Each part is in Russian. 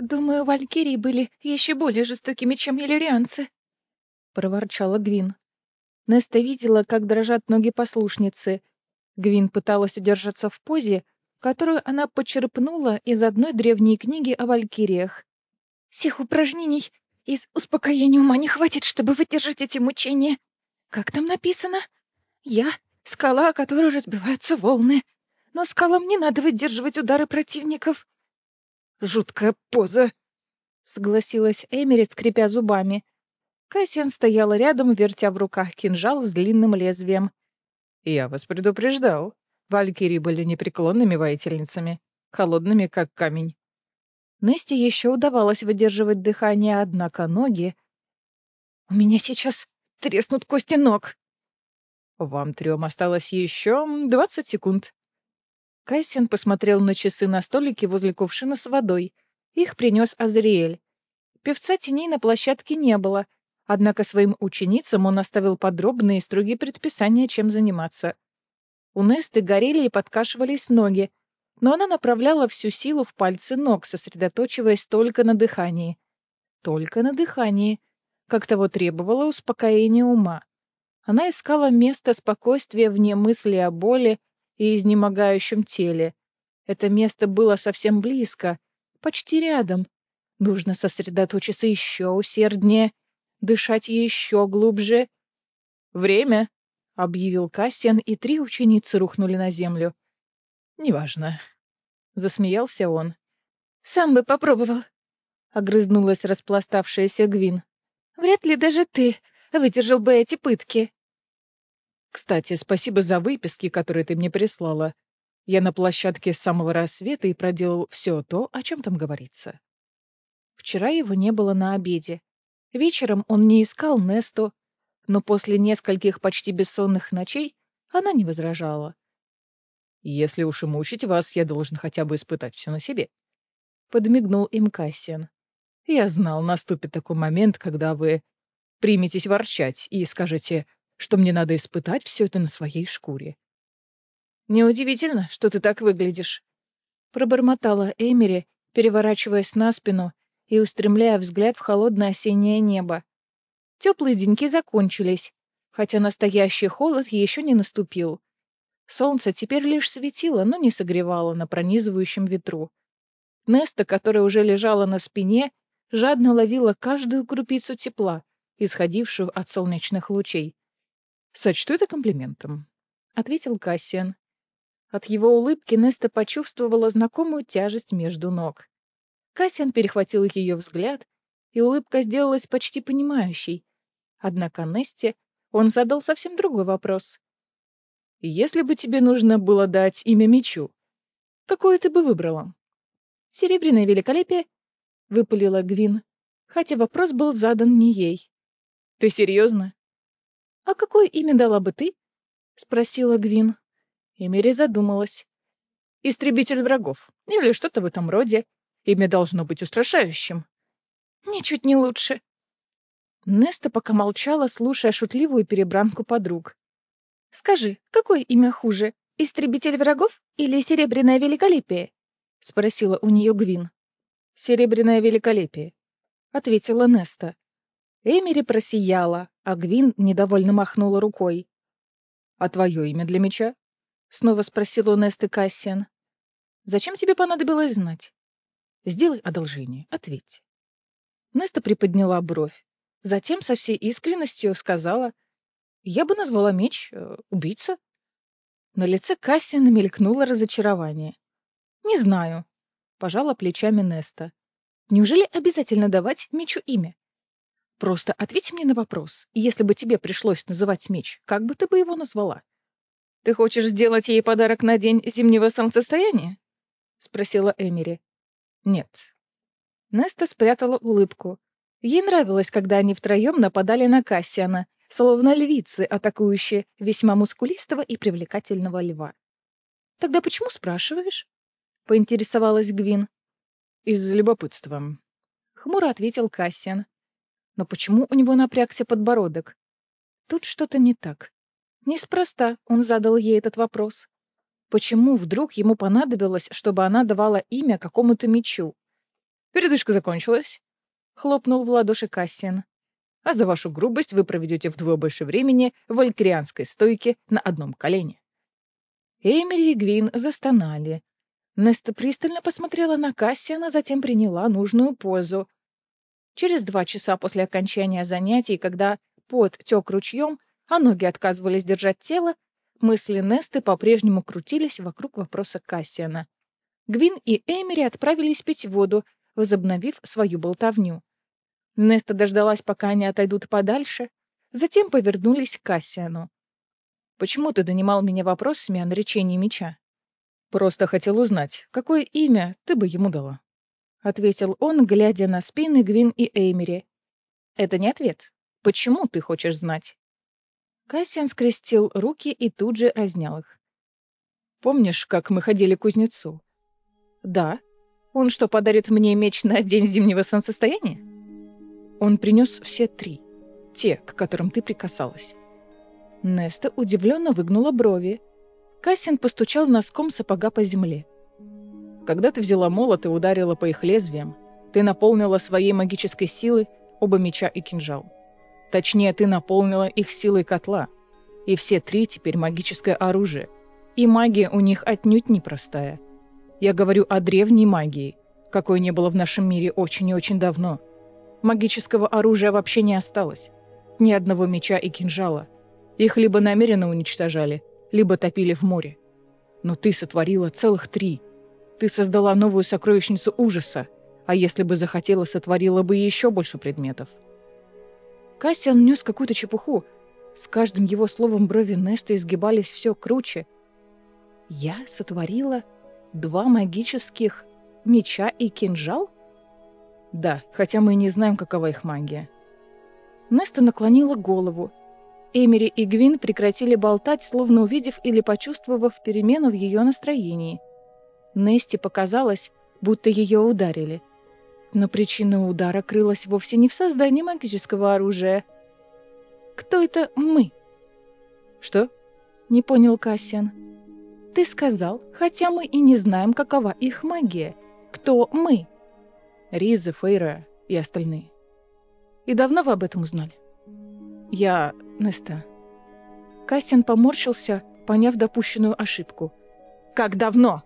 Думаю, валькирии были еще более жестокими, чем иллирианцы, проворчала Гвин. Неста видела, как дрожат ноги послушницы. Гвин пыталась удержаться в позе, которую она почерпнула из одной древней книги о валькириях. Всех упражнений из успокоения ума не хватит, чтобы выдержать эти мучения. Как там написано? Я — скала, о которой разбиваются волны. Но скалам не надо выдерживать удары противников. Жуткая поза, согласилась Эмери, скрипя зубами. Кассиан стояла рядом, вертя в руках кинжал с длинным лезвием. Я вас предупреждал. Валькирии были непреклонными воительницами, холодными, как камень. Несте еще удавалось выдерживать дыхание, однако ноги... У меня сейчас треснут кости ног. Вам трем осталось еще 20 секунд. Кассиан посмотрел на часы на столике возле кувшина с водой. Их принес Азриэль. Певца теней на площадке не было, однако своим ученицам он оставил подробные и строгие предписания, чем заниматься. У Несты горели и подкашивались ноги, но она направляла всю силу в пальцы ног, сосредоточиваясь только на дыхании. Только на дыхании, как того требовало успокоение ума. Она искала место спокойствия вне мысли о боли и изнемогающем теле. Это место было совсем близко, почти рядом. Нужно сосредоточиться еще усерднее, дышать еще глубже. «Время!» — объявил Кассиан, и 3 ученицы рухнули на землю. Неважно. Засмеялся он. «Сам бы попробовал», — огрызнулась распластавшаяся Гвин. «Вряд ли даже ты выдержал бы эти пытки». Кстати, спасибо за выписки, которые ты мне прислала. Я на площадке с самого рассвета и проделал все то, о чем там говорится. Вчера его не было на обеде. Вечером он не искал Несту, но после нескольких почти бессонных ночей она не возражала. Если уж и мучить вас, я должен хотя бы испытать все на себе. Подмигнул им Кассиан. Я знал, наступит такой момент, когда вы приметесь ворчать и скажете, что мне надо испытать все это на своей шкуре. «Неудивительно, что ты так выглядишь», — пробормотала Эмери, переворачиваясь на спину и устремляя взгляд в холодное осеннее небо. Теплые деньки закончились, хотя настоящий холод еще не наступил. Солнце теперь лишь светило, но не согревало на пронизывающем ветру. Неста, которая уже лежала на спине, жадно ловила каждую крупицу тепла, исходившую от солнечных лучей. Сочту это комплиментом. — ответил Кассиан. От его улыбки Неста почувствовала знакомую тяжесть между ног. Кассиан перехватил ее взгляд, и улыбка сделалась почти понимающей. Однако Несте он задал совсем другой вопрос. Если бы тебе нужно было дать имя мечу, какое ты бы выбрала? «Серебряное великолепие?» — выпалила Гвин, хотя вопрос был задан не ей. Ты серьезно? «А какое имя дала бы ты?» — спросила Гвин. Эмери задумалась. Истребитель врагов. Или что-то в этом роде. Имя должно быть устрашающим. «Ничуть не лучше». Неста пока молчала, слушая шутливую перебранку подруг. «Скажи, какое имя хуже, истребитель врагов или серебряное великолепие?» — спросила у нее Гвин. Серебряное великолепие. — ответила Неста. Эмери просияла, а Гвин недовольно махнула рукой. А твое имя для меча? — снова спросил у Несты Кассиан. «Зачем тебе понадобилось знать?» Сделай одолжение, ответь. Неста приподняла бровь. Затем со всей искренностью сказала: «Я бы назвала меч убийца». На лице Кассиана мелькнуло разочарование. «Не знаю», — пожала плечами Неста. «Неужели обязательно давать мечу имя? Просто ответь мне на вопрос. Если бы тебе пришлось называть меч, как бы ты бы его назвала?» «Ты хочешь сделать ей подарок на день зимнего солнцестояния?» — спросила Эмери. Нет. Неста спрятала улыбку. Ей нравилось, когда они втроем нападали на Кассиана, словно львицы, атакующие весьма мускулистого и привлекательного льва. «Тогда почему спрашиваешь?» — поинтересовалась Гвин. Из любопытства. Хмуро ответил Кассиан. Но почему у него напрягся подбородок? Тут что-то не так. Неспроста он задал ей этот вопрос. Почему вдруг ему понадобилось, чтобы она давала имя какому-то мечу? Передышка закончилась. Хлопнул в ладоши Кассиан. А за вашу грубость вы проведете вдвое больше времени в валькирианской стойке на одном колене. Эмили и Гвин застонали. Неста пристально посмотрела на Кассиана, затем приняла нужную позу. Через 2 часа после окончания занятий, когда пот тек ручьем, а ноги отказывались держать тело, мысли Несты по-прежнему крутились вокруг вопроса Кассиана. Гвин и Эмери отправились пить воду, возобновив свою болтовню. Неста дождалась, пока они отойдут подальше, затем повернулись к Кассиану. «Почему ты донимал меня вопросами о наречении меча?» «Просто хотел узнать, какое имя ты бы ему дала», — ответил он, глядя на спины Гвин и Эймери. «Это не ответ. Почему ты хочешь знать?» Кассиан скрестил руки и тут же разнял их. «Помнишь, как мы ходили к кузнецу?» «Да. Он что, подарит мне меч на день зимнего солнцестояния?» «Он принес все 3. Те, к которым ты прикасалась». Неста удивленно выгнула брови. Кассиан постучал носком сапога по земле. «Когда ты взяла молот и ударила по их лезвиям, ты наполнила своей магической силой оба меча и кинжал. Точнее, ты наполнила их силой котла. И все 3 теперь магическое оружие. И магия у них отнюдь непростая. Я говорю о древней магии, какой не было в нашем мире очень и очень давно. Магического оружия вообще не осталось. Ни одного меча и кинжала. Их либо намеренно уничтожали, либо топили в море. Но ты сотворила целых 3. Ты создала новую сокровищницу ужаса, а если бы захотела, сотворила бы еще больше предметов». Кассиан нес какую-то чепуху. С каждым его словом брови Несты изгибались все круче. «Я сотворила 2 магических меча и кинжал?» «Да, хотя мы и не знаем, какова их магия». Неста наклонила голову. Эмери и Гвин прекратили болтать, словно увидев или почувствовав перемену в ее настроении. Несте показалось, будто ее ударили. Но причина удара крылась вовсе не в создании магического оружия. «Кто это мы?» «Что?» — не понял Кассиан. «Ты сказал, хотя мы и не знаем, какова их магия. Кто мы?» «Риза, Фейра и остальные». «И давно вы об этом узнали?» «Я... Неста». Кассиан поморщился, поняв допущенную ошибку. «Как давно?»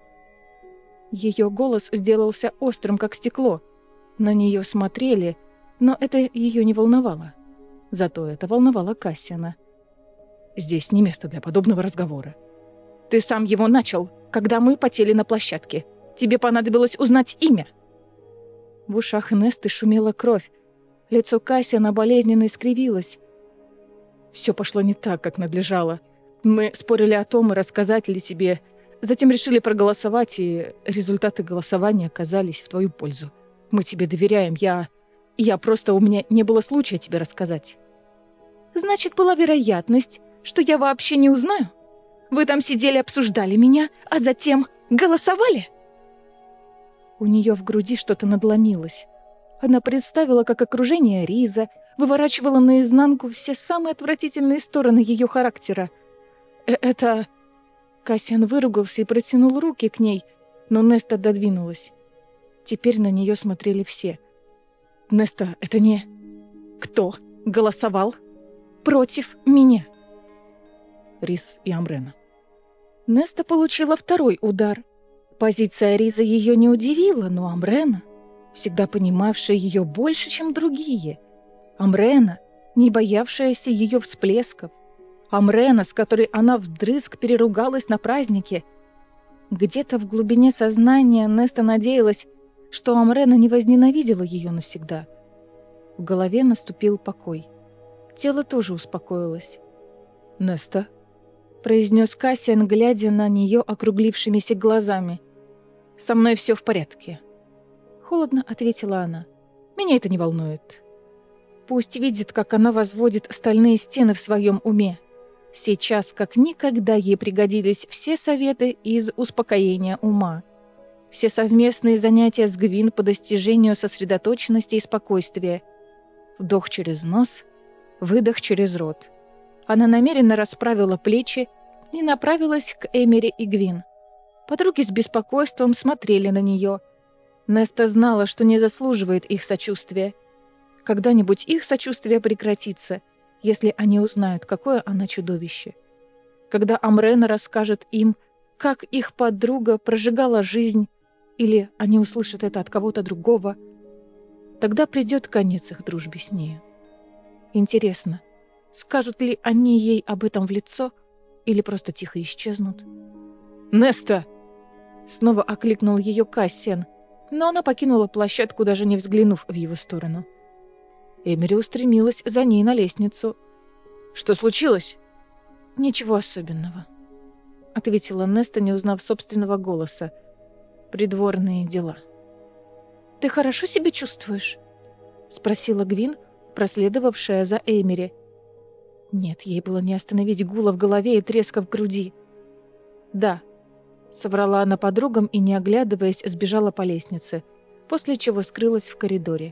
Ее голос сделался острым, как стекло. На нее смотрели, но это ее не волновало. Зато это волновало Кассиана. «Здесь не место для подобного разговора». «Ты сам его начал, когда мы потели на площадке. Тебе понадобилось узнать имя». В ушах Несты шумела кровь. Лицо Кассиана болезненно искривилось. «Все пошло не так, как надлежало. Мы спорили о том, рассказать ли тебе. Затем решили проголосовать, и результаты голосования оказались в твою пользу. Мы тебе доверяем. У меня не было случая тебе рассказать». «Значит, была вероятность, что я вообще не узнаю? Вы там сидели, обсуждали меня, а затем голосовали?» У нее в груди что-то надломилось. Она представила, как окружение Риза выворачивало наизнанку все самые отвратительные стороны ее характера. «Это...» Кассиан выругался и протянул руки к ней, но Неста додвинулась. Теперь на нее смотрели все. «Неста, это не...» «Кто голосовал против меня?» «Риз и Амрена». Неста получила второй удар. Позиция Риза ее не удивила, но Амрена, всегда понимавшая ее больше, чем другие. Амрена, не боявшаяся ее всплесков. Амрена, с которой она вдрызг переругалась на празднике. Где-то в глубине сознания Неста надеялась, что Амрена не возненавидела ее навсегда. В голове наступил покой. Тело тоже успокоилось. «Неста», — произнес Кассиан, глядя на нее округлившимися глазами. «Со мной все в порядке», — холодно ответила она. «Меня это не волнует. Пусть видит, как она возводит стальные стены в своем уме. Сейчас, как никогда, ей пригодились все советы из успокоения ума. Все совместные занятия с Гвин по достижению сосредоточенности и спокойствия. Вдох через нос, выдох через рот. Она намеренно расправила плечи и направилась к Эмери и Гвин. Подруги с беспокойством смотрели на нее. Неста знала, что не заслуживает их сочувствия. Когда-нибудь их сочувствие прекратится, если они узнают, какое она чудовище. Когда Амрена расскажет им, как их подруга прожигала жизнь, или они услышат это от кого-то другого, тогда придет конец их дружбе с нею. Интересно, скажут ли они ей об этом в лицо или просто тихо исчезнут? «Неста!» — снова окликнул ее Кассиан, но она покинула площадку, даже не взглянув в его сторону. Эмери устремилась за ней на лестницу. «Что случилось?» «Ничего особенного», — ответила Неста, не узнав собственного голоса. «Придворные дела». «Ты хорошо себя чувствуешь?» — спросила Гвин, проследовавшая за Эмери. Нет, ей было не остановить гула в голове и треска в груди. «Да», — соврала она подругам и, не оглядываясь, сбежала по лестнице, после чего скрылась в коридоре.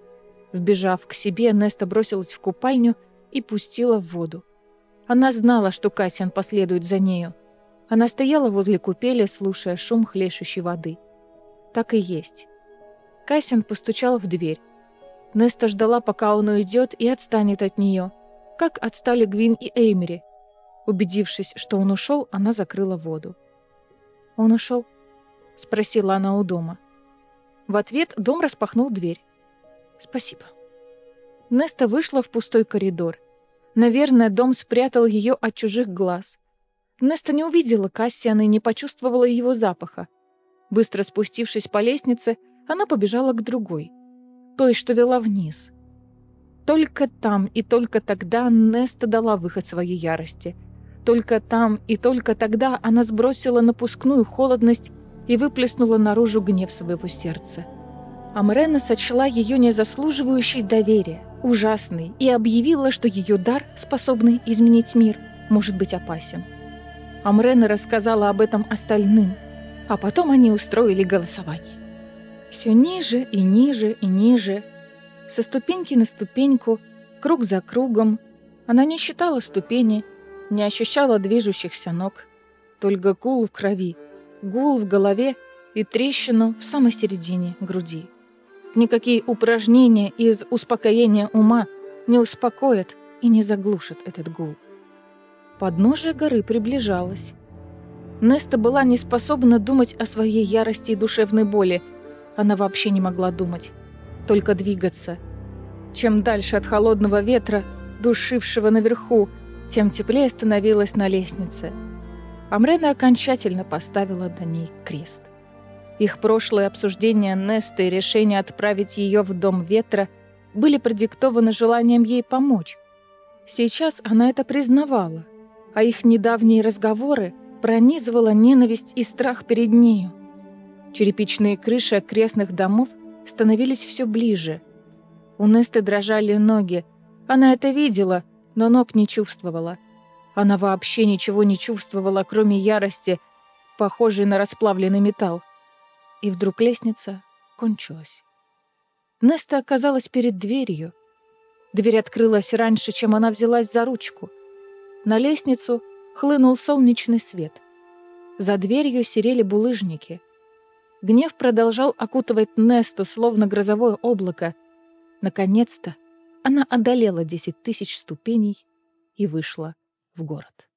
Вбежав к себе, Неста бросилась в купальню и пустила в воду. Она знала, что Кассиан последует за нею. Она стояла возле купели, слушая шум хлещущей воды. Так и есть. Кассиан постучал в дверь. Неста ждала, пока он уйдет и отстанет от нее, как отстали Гвин и Эймери. Убедившись, что он ушел, она закрыла воду. «Он ушел?» — спросила она у дома. В ответ дом распахнул дверь. «Спасибо». Неста вышла в пустой коридор. Наверное, дом спрятал ее от чужих глаз. Неста не увидела Кассиана и не почувствовала его запаха. Быстро спустившись по лестнице, она побежала к другой, той, что вела вниз. Только там и только тогда Неста дала выход своей ярости. Только там и только тогда она сбросила напускную холодность и выплеснула наружу гнев своего сердца. Амрена сочла ее незаслуживающей доверия, ужасной, и объявила, что ее дар, способный изменить мир, может быть опасен. Амрена рассказала об этом остальным, а потом они устроили голосование. Все ниже и ниже и ниже, со ступеньки на ступеньку, круг за кругом. Она не считала ступени, не ощущала движущихся ног, только гул в крови, гул в голове и трещину в самой середине груди. Никакие упражнения из успокоения ума не успокоят и не заглушат этот гул. Подножие горы приближалось. Неста была не способна думать о своей ярости и душевной боли. Она вообще не могла думать, только двигаться. Чем дальше от холодного ветра, душившего наверху, тем теплее становилось на лестнице. Амрена окончательно поставила на ней крест. Их прошлое обсуждение Несты и решение отправить ее в Дом Ветра были продиктованы желанием ей помочь. Сейчас она это признавала, а их недавние разговоры пронизывала ненависть и страх перед нею. Черепичные крыши окрестных домов становились все ближе. У Несты дрожали ноги. Она это видела, но ног не чувствовала. Она вообще ничего не чувствовала, кроме ярости, похожей на расплавленный металл. И вдруг лестница кончилась. Неста оказалась перед дверью. Дверь открылась раньше, чем она взялась за ручку. На лестницу хлынул солнечный свет. За дверью серели булыжники. Гнев продолжал окутывать Несту, словно грозовое облако. Наконец-то она одолела 10 000 ступеней и вышла в город.